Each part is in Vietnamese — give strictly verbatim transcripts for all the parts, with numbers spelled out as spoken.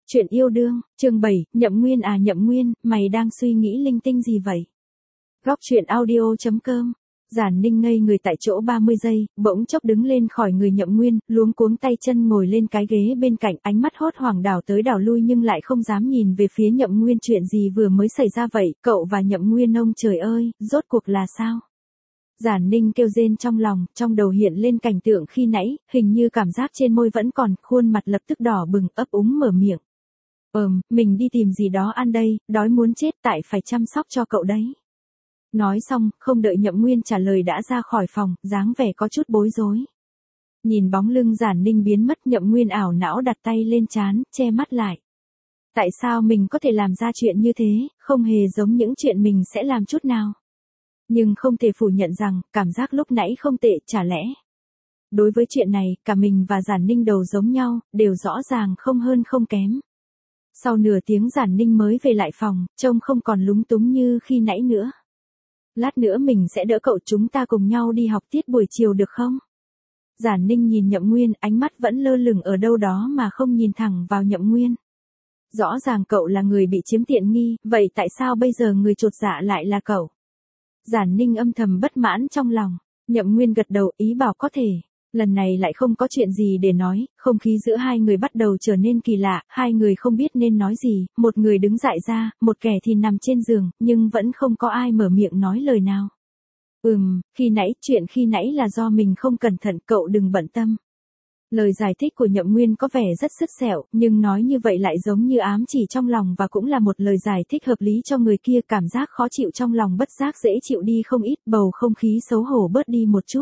Chuyện yêu đương, chương bảy, Nhậm Nguyên à Nhậm Nguyên, mày đang suy nghĩ linh tinh gì vậy? Góc truyện audio chấm com. Giản Ninh ngây người tại chỗ ba mươi giây, bỗng chốc đứng lên khỏi người Nhậm Nguyên, luống cuống tay chân ngồi lên cái ghế bên cạnh, ánh mắt hốt hoảng đảo tới đảo lui nhưng lại không dám nhìn về phía Nhậm Nguyên. Chuyện gì vừa mới xảy ra vậy, cậu và Nhậm Nguyên ông trời ơi, rốt cuộc là sao? Giản Ninh kêu rên trong lòng, trong đầu hiện lên cảnh tượng khi nãy, hình như cảm giác trên môi vẫn còn, khuôn mặt lập tức đỏ bừng, ấp úng mở miệng. Ừm, mình đi tìm gì đó ăn đây, đói muốn chết, tại phải chăm sóc cho cậu đấy. Nói xong, không đợi Nhậm Nguyên trả lời đã ra khỏi phòng, dáng vẻ có chút bối rối. Nhìn bóng lưng Giản Ninh biến mất, Nhậm Nguyên ảo não đặt tay lên trán, che mắt lại. Tại sao mình có thể làm ra chuyện như thế, không hề giống những chuyện mình sẽ làm chút nào. Nhưng không thể phủ nhận rằng, cảm giác lúc nãy không tệ, chả lẽ. Đối với chuyện này, cả mình và Giản Ninh đầu giống nhau, đều rõ ràng không hơn không kém. Sau nửa tiếng Giản Ninh mới về lại phòng, trông không còn lúng túng như khi nãy nữa. Lát nữa mình sẽ đỡ cậu, chúng ta cùng nhau đi học tiết buổi chiều được không? Giản Ninh nhìn Nhậm Nguyên, ánh mắt vẫn lơ lửng ở đâu đó mà không nhìn thẳng vào Nhậm Nguyên. Rõ ràng cậu là người bị chiếm tiện nghi, vậy tại sao bây giờ người chột dạ lại là cậu? Giản Ninh âm thầm bất mãn trong lòng. Nhậm Nguyên gật đầu, ý bảo có thể. Lần này lại không có chuyện gì để nói, không khí giữa hai người bắt đầu trở nên kỳ lạ, hai người không biết nên nói gì, một người đứng dại ra, một kẻ thì nằm trên giường, nhưng vẫn không có ai mở miệng nói lời nào. Ừm, khi nãy, chuyện khi nãy là do mình không cẩn thận, cậu đừng bận tâm. Lời giải thích của Nhậm Nguyên có vẻ rất sứt sẹo, nhưng nói như vậy lại giống như ám chỉ trong lòng và cũng là một lời giải thích hợp lý cho người kia, cảm giác khó chịu trong lòng bất giác dễ chịu đi không ít, bầu không khí xấu hổ bớt đi một chút.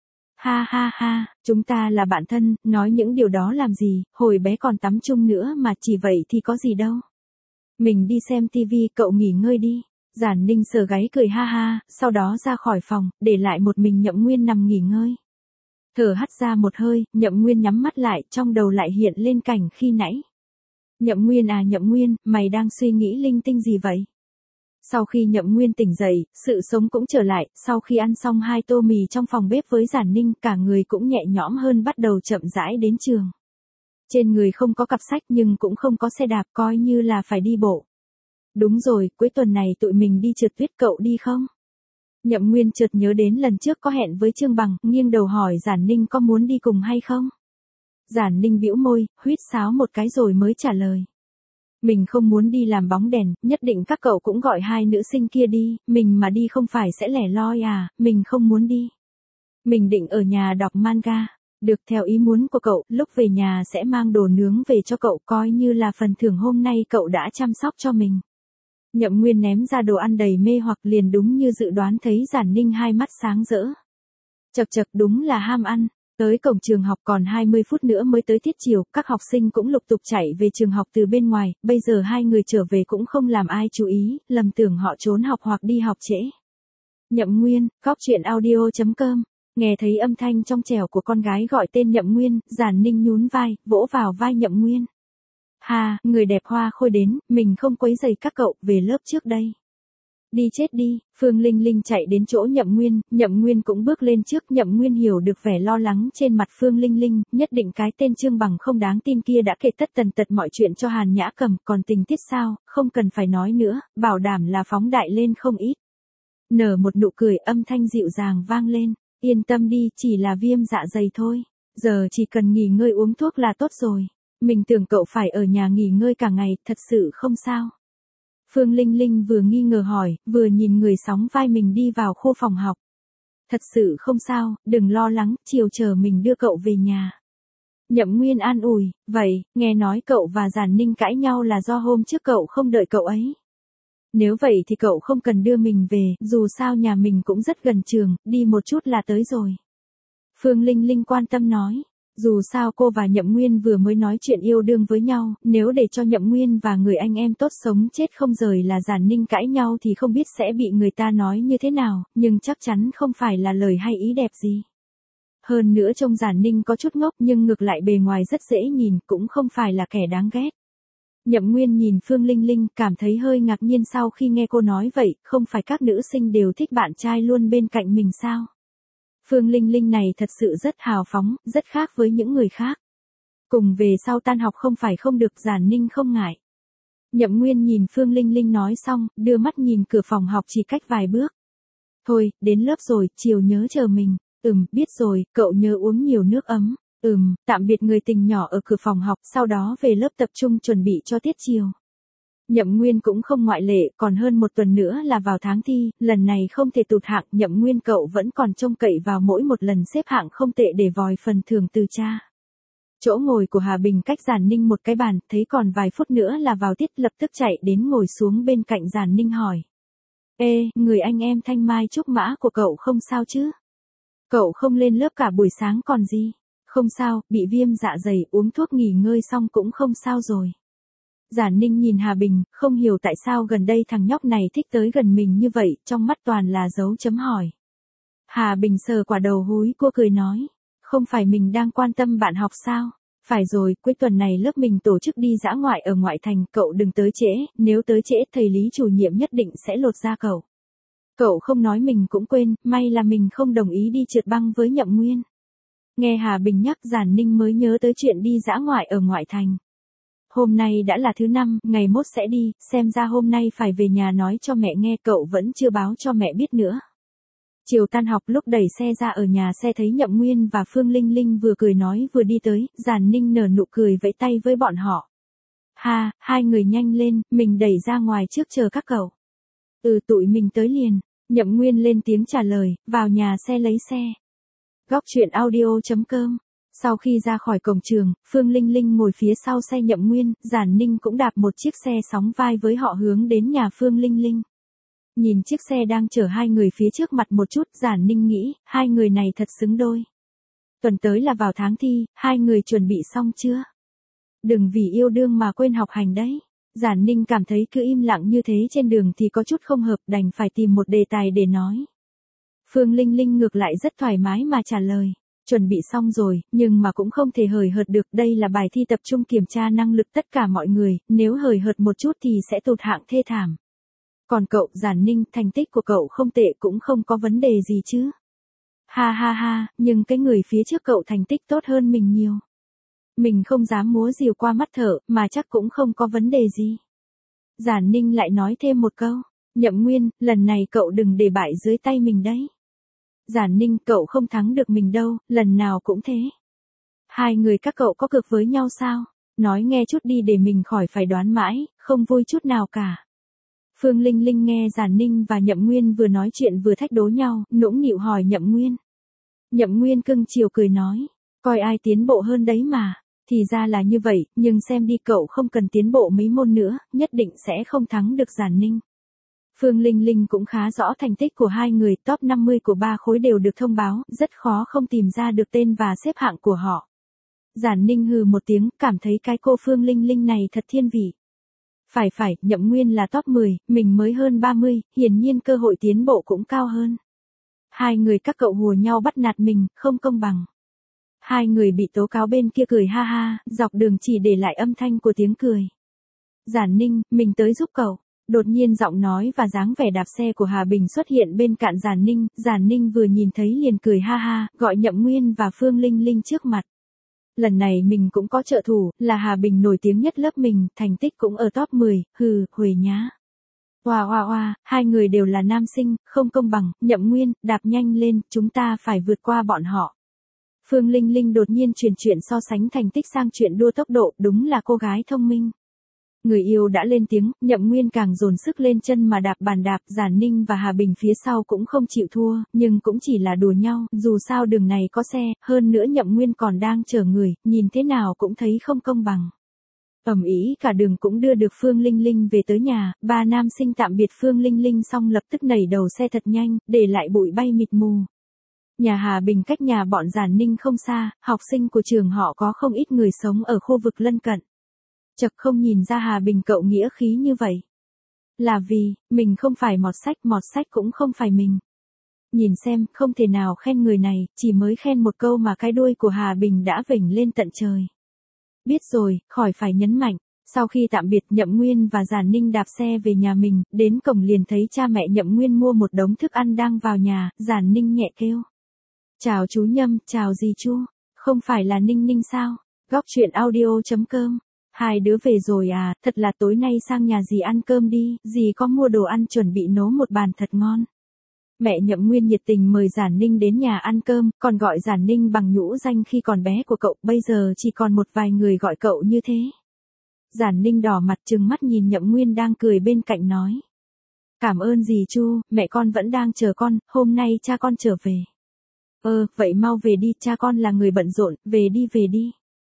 Ha ha ha, chúng ta là bạn thân, nói những điều đó làm gì, hồi bé còn tắm chung nữa mà, chỉ vậy thì có gì đâu. Mình đi xem tivi, cậu nghỉ ngơi đi. Giản Ninh sờ gáy cười ha ha, sau đó ra khỏi phòng, để lại một mình Nhậm Nguyên nằm nghỉ ngơi. Thở hắt ra một hơi, Nhậm Nguyên nhắm mắt lại, trong đầu lại hiện lên cảnh khi nãy. Nhậm Nguyên à Nhậm Nguyên, mày đang suy nghĩ linh tinh gì vậy? Sau khi Nhậm Nguyên tỉnh dậy, sự sống cũng trở lại, sau khi ăn xong hai tô mì trong phòng bếp với Giản Ninh, cả người cũng nhẹ nhõm hơn, bắt đầu chậm rãi đến trường. Trên người không có cặp sách nhưng cũng không có xe đạp, coi như là phải đi bộ. Đúng rồi, cuối tuần này tụi mình đi trượt tuyết, cậu đi không? Nhậm Nguyên chợt nhớ đến lần trước có hẹn với Trương Bằng, nghiêng đầu hỏi Giản Ninh có muốn đi cùng hay không? Giản Ninh bĩu môi, huýt sáo một cái rồi mới trả lời. Mình không muốn đi làm bóng đèn, nhất định các cậu cũng gọi hai nữ sinh kia đi, mình mà đi không phải sẽ lẻ loi à, mình không muốn đi. Mình định ở nhà đọc manga. Được, theo ý muốn của cậu, lúc về nhà sẽ mang đồ nướng về cho cậu, coi như là phần thưởng hôm nay cậu đã chăm sóc cho mình. Nhậm Nguyên ném ra đồ ăn đầy mê hoặc, liền đúng như dự đoán thấy Giản Ninh hai mắt sáng rỡ. Chật chật, đúng là ham ăn. Tới cổng trường học còn hai mươi phút nữa mới tới tiết chiều, các học sinh cũng lục tục chạy về trường học từ bên ngoài, bây giờ hai người trở về cũng không làm ai chú ý, lầm tưởng họ trốn học hoặc đi học trễ. Nhậm Nguyên, góc truyện audio chấm com. Nghe thấy âm thanh trong trẻo của con gái gọi tên Nhậm Nguyên, Giản Ninh nhún vai, vỗ vào vai Nhậm Nguyên. Ha, người đẹp hoa khôi đến, mình không quấy rầy các cậu, về lớp trước đây. Đi chết đi, Phương Linh Linh chạy đến chỗ Nhậm Nguyên, Nhậm Nguyên cũng bước lên trước, Nhậm Nguyên hiểu được vẻ lo lắng trên mặt Phương Linh Linh, nhất định cái tên Trương Bằng không đáng tin kia đã kể tất tần tật mọi chuyện cho Hàn Nhã Cầm, còn tình tiết sao, không cần phải nói nữa, bảo đảm là phóng đại lên không ít. Nở một nụ cười, âm thanh dịu dàng vang lên, yên tâm đi, chỉ là viêm dạ dày thôi, giờ chỉ cần nghỉ ngơi uống thuốc là tốt rồi. Mình tưởng cậu phải ở nhà nghỉ ngơi cả ngày, thật sự không sao. Phương Linh Linh vừa nghi ngờ hỏi, vừa nhìn người sóng vai mình đi vào khu phòng học. Thật sự không sao, đừng lo lắng, chiều chờ mình đưa cậu về nhà. Nhậm Nguyên an ủi, vậy, nghe nói cậu và Giản Ninh cãi nhau là do hôm trước cậu không đợi cậu ấy. Nếu vậy thì cậu không cần đưa mình về, dù sao nhà mình cũng rất gần trường, đi một chút là tới rồi. Phương Linh Linh quan tâm nói. Dù sao cô và Nhậm Nguyên vừa mới nói chuyện yêu đương với nhau, nếu để cho Nhậm Nguyên và người anh em tốt sống chết không rời là Giản Ninh cãi nhau thì không biết sẽ bị người ta nói như thế nào, nhưng chắc chắn không phải là lời hay ý đẹp gì. Hơn nữa trông Giản Ninh có chút ngốc nhưng ngược lại bề ngoài rất dễ nhìn, cũng không phải là kẻ đáng ghét. Nhậm Nguyên nhìn Phương Linh Linh, cảm thấy hơi ngạc nhiên sau khi nghe cô nói vậy, không phải các nữ sinh đều thích bạn trai luôn bên cạnh mình sao? Phương Linh Linh này thật sự rất hào phóng, rất khác với những người khác. Cùng về sau tan học không phải không được, Giản Ninh không ngại. Nhậm Nguyên nhìn Phương Linh Linh nói xong, đưa mắt nhìn cửa phòng học chỉ cách vài bước. Thôi, đến lớp rồi, chiều nhớ chờ mình. Ừm, biết rồi, cậu nhớ uống nhiều nước ấm. Ừm, tạm biệt người tình nhỏ ở cửa phòng học, sau đó về lớp tập trung chuẩn bị cho tiết chiều. Nhậm Nguyên cũng không ngoại lệ, còn hơn một tuần nữa là vào tháng thi, lần này không thể tụt hạng, Nhậm Nguyên cậu vẫn còn trông cậy vào mỗi một lần xếp hạng không tệ để vòi phần thưởng từ cha. Chỗ ngồi của Hà Bình cách Giản Ninh một cái bàn, thấy còn vài phút nữa là vào tiết, lập tức chạy đến ngồi xuống bên cạnh Giản Ninh hỏi. Ê, người anh em Thanh Mai Trúc Mã của cậu không sao chứ? Cậu không lên lớp cả buổi sáng còn gì? Không sao, bị viêm dạ dày, uống thuốc nghỉ ngơi xong cũng không sao rồi. Giản Ninh nhìn Hà Bình, không hiểu tại sao gần đây thằng nhóc này thích tới gần mình như vậy, trong mắt toàn là dấu chấm hỏi. Hà Bình sờ quả đầu húi cua cười nói, không phải mình đang quan tâm bạn học sao? Phải rồi, cuối tuần này lớp mình tổ chức đi dã ngoại ở ngoại thành, cậu đừng tới trễ, nếu tới trễ thầy Lý chủ nhiệm nhất định sẽ lột da cậu. Cậu không nói mình cũng quên, may là mình không đồng ý đi trượt băng với Nhậm Nguyên. Nghe Hà Bình nhắc, Giản Ninh mới nhớ tới chuyện đi dã ngoại ở ngoại thành. Hôm nay đã là thứ năm, ngày mốt sẽ đi, xem ra hôm nay phải về nhà nói cho mẹ nghe, cậu vẫn chưa báo cho mẹ biết nữa. Chiều tan học lúc đẩy xe ra ở nhà xe thấy Nhậm Nguyên và Phương Linh Linh vừa cười nói vừa đi tới, Giản Ninh nở nụ cười vẫy tay với bọn họ. Ha, hai người nhanh lên, mình đẩy ra ngoài trước chờ các cậu. Ừ, tụi mình tới liền. Nhậm Nguyên lên tiếng trả lời, vào nhà xe lấy xe. Góc truyện audio chấm com. Sau khi ra khỏi cổng trường, Phương Linh Linh ngồi phía sau xe Nhậm Nguyên, Giản Ninh cũng đạp một chiếc xe sóng vai với họ hướng đến nhà Phương Linh Linh. Nhìn chiếc xe đang chở hai người phía trước mặt một chút, Giản Ninh nghĩ, hai người này thật xứng đôi. Tuần tới là vào tháng thi, hai người chuẩn bị xong chưa? Đừng vì yêu đương mà quên học hành đấy. Giản Ninh cảm thấy cứ im lặng như thế trên đường thì có chút không hợp, đành phải tìm một đề tài để nói. Phương Linh Linh ngược lại rất thoải mái mà trả lời. Chuẩn bị xong rồi, nhưng mà cũng không thể hời hợt được, đây là bài thi tập trung kiểm tra năng lực tất cả mọi người, nếu hời hợt một chút thì sẽ tụt hạng thê thảm. Còn cậu, Giản Ninh, thành tích của cậu không tệ cũng không có vấn đề gì chứ. Ha ha ha, nhưng cái người phía trước cậu thành tích tốt hơn mình nhiều. Mình không dám múa rìu qua mắt thợ, mà chắc cũng không có vấn đề gì. Giản Ninh lại nói thêm một câu, Nhậm Nguyên, lần này cậu đừng để bại dưới tay mình đấy. Giản Ninh, cậu không thắng được mình đâu, lần nào cũng thế. Hai người các cậu có cược với nhau sao? Nói nghe chút đi để mình khỏi phải đoán mãi, không vui chút nào cả. Phương Linh Linh nghe Giản Ninh và Nhậm Nguyên vừa nói chuyện vừa thách đố nhau, nũng nịu hỏi Nhậm Nguyên. Nhậm Nguyên cưng chiều cười nói, coi ai tiến bộ hơn đấy mà. Thì ra là như vậy, nhưng xem đi, cậu không cần tiến bộ mấy môn nữa, nhất định sẽ không thắng được Giản Ninh. Phương Linh Linh cũng khá rõ thành tích của hai người, top năm mươi của ba khối đều được thông báo, rất khó không tìm ra được tên và xếp hạng của họ. Giản Ninh hừ một tiếng, cảm thấy cái cô Phương Linh Linh này thật thiên vị. Phải phải, Nhậm Nguyên là top mười, mình mới hơn ba mươi, hiển nhiên cơ hội tiến bộ cũng cao hơn. Hai người các cậu hùa nhau bắt nạt mình, không công bằng. Hai người bị tố cáo bên kia cười ha ha, dọc đường chỉ để lại âm thanh của tiếng cười. Giản Ninh, mình tới giúp cậu. Đột nhiên giọng nói và dáng vẻ đạp xe của Hà Bình xuất hiện bên cạnh Giản Ninh, Giản Ninh vừa nhìn thấy liền cười ha ha, gọi Nhậm Nguyên và Phương Linh Linh trước mặt. Lần này mình cũng có trợ thủ, là Hà Bình nổi tiếng nhất lớp mình, thành tích cũng ở top mười, hừ, huề nhá. Oa oa oa, hai người đều là nam sinh, không công bằng, Nhậm Nguyên, đạp nhanh lên, chúng ta phải vượt qua bọn họ. Phương Linh Linh đột nhiên chuyển chuyện so sánh thành tích sang chuyện đua tốc độ, đúng là cô gái thông minh. Người yêu đã lên tiếng, Nhậm Nguyên càng dồn sức lên chân mà đạp bàn đạp, Giản Ninh và Hà Bình phía sau cũng không chịu thua, nhưng cũng chỉ là đùa nhau, dù sao đường này có xe, hơn nữa Nhậm Nguyên còn đang chở người, nhìn thế nào cũng thấy không công bằng. Ầm ĩ cả đường cũng đưa được Phương Linh Linh về tới nhà, ba nam sinh tạm biệt Phương Linh Linh xong lập tức nảy đầu xe thật nhanh, để lại bụi bay mịt mù. Nhà Hà Bình cách nhà bọn Giản Ninh không xa, học sinh của trường họ có không ít người sống ở khu vực lân cận. Chật không nhìn ra Hà Bình cậu nghĩa khí như vậy. Là vì, mình không phải mọt sách, mọt sách cũng không phải mình. Nhìn xem, không thể nào khen người này, chỉ mới khen một câu mà cái đuôi của Hà Bình đã vểnh lên tận trời. Biết rồi, khỏi phải nhấn mạnh. Sau khi tạm biệt Nhậm Nguyên và Giản Ninh đạp xe về nhà mình, đến cổng liền thấy cha mẹ Nhậm Nguyên mua một đống thức ăn đang vào nhà, Giản Ninh nhẹ kêu. Chào chú Nhâm, chào dì Chu, không phải là Ninh Ninh sao? Góc truyện audio.com. Hai đứa về rồi à, thật là tối nay sang nhà dì ăn cơm đi, dì có mua đồ ăn chuẩn bị nấu một bàn thật ngon. Mẹ Nhậm Nguyên nhiệt tình mời Giản Ninh đến nhà ăn cơm, còn gọi Giản Ninh bằng nhũ danh khi còn bé của cậu, bây giờ chỉ còn một vài người gọi cậu như thế. Giản Ninh đỏ mặt trừng mắt nhìn Nhậm Nguyên đang cười bên cạnh nói. Cảm ơn dì Chu, mẹ con vẫn đang chờ con, hôm nay cha con trở về. Ơ, vậy mau về đi, cha con là người bận rộn, về đi về đi.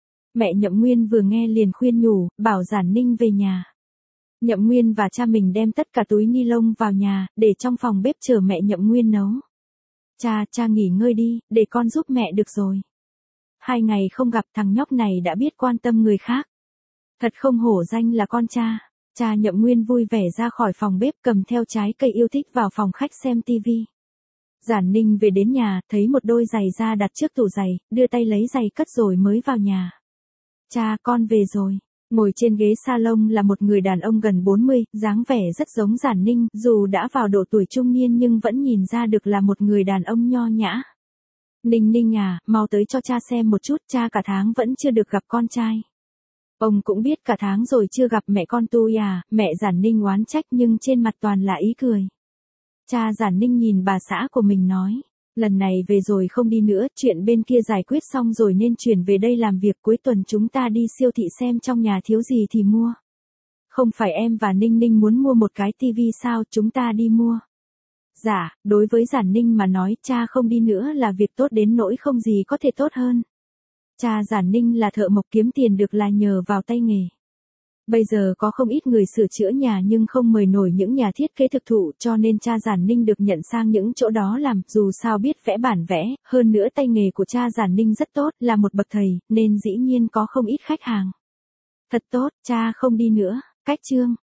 Mẹ Nhậm Nguyên vừa nghe liền khuyên nhủ, bảo Giản Ninh về nhà. Nhậm Nguyên và cha mình đem tất cả túi ni lông vào nhà, để trong phòng bếp chờ mẹ Nhậm Nguyên nấu. Cha, cha nghỉ ngơi đi, để con giúp mẹ được rồi. Hai ngày không gặp thằng nhóc này đã biết quan tâm người khác. Thật không hổ danh là con cha. Cha Nhậm Nguyên vui vẻ ra khỏi phòng bếp cầm theo trái cây yêu thích vào phòng khách xem tivi. Giản Ninh về đến nhà, thấy một đôi giày da đặt trước tủ giày, đưa tay lấy giày cất rồi mới vào nhà. Cha, con về rồi. Ngồi trên ghế salon là một người đàn ông gần bốn mươi, dáng vẻ rất giống Giản Ninh, dù đã vào độ tuổi trung niên nhưng vẫn nhìn ra được là một người đàn ông nho nhã. Ninh Ninh à, mau tới cho cha xem một chút, cha cả tháng vẫn chưa được gặp con trai. Ông cũng biết cả tháng rồi chưa gặp mẹ con tôi à, mẹ Giản Ninh oán trách nhưng trên mặt toàn là ý cười. Cha Giản Ninh nhìn bà xã của mình nói, lần này về rồi không đi nữa, chuyện bên kia giải quyết xong rồi nên chuyển về đây làm việc, cuối tuần chúng ta đi siêu thị xem trong nhà thiếu gì thì mua. Không phải em và Ninh Ninh muốn mua một cái tivi sao, chúng ta đi mua. Dạ, đối với Giản Ninh mà nói, cha không đi nữa là việc tốt đến nỗi không gì có thể tốt hơn. Cha Giản Ninh là thợ mộc, kiếm tiền được là nhờ vào tay nghề. Bây giờ có không ít người sửa chữa nhà nhưng không mời nổi những nhà thiết kế thực thụ, cho nên cha Giản Ninh được nhận sang những chỗ đó làm, dù sao biết vẽ bản vẽ, hơn nữa tay nghề của cha Giản Ninh rất tốt, là một bậc thầy, nên dĩ nhiên có không ít khách hàng. Thật tốt, cha không đi nữa. Cách chương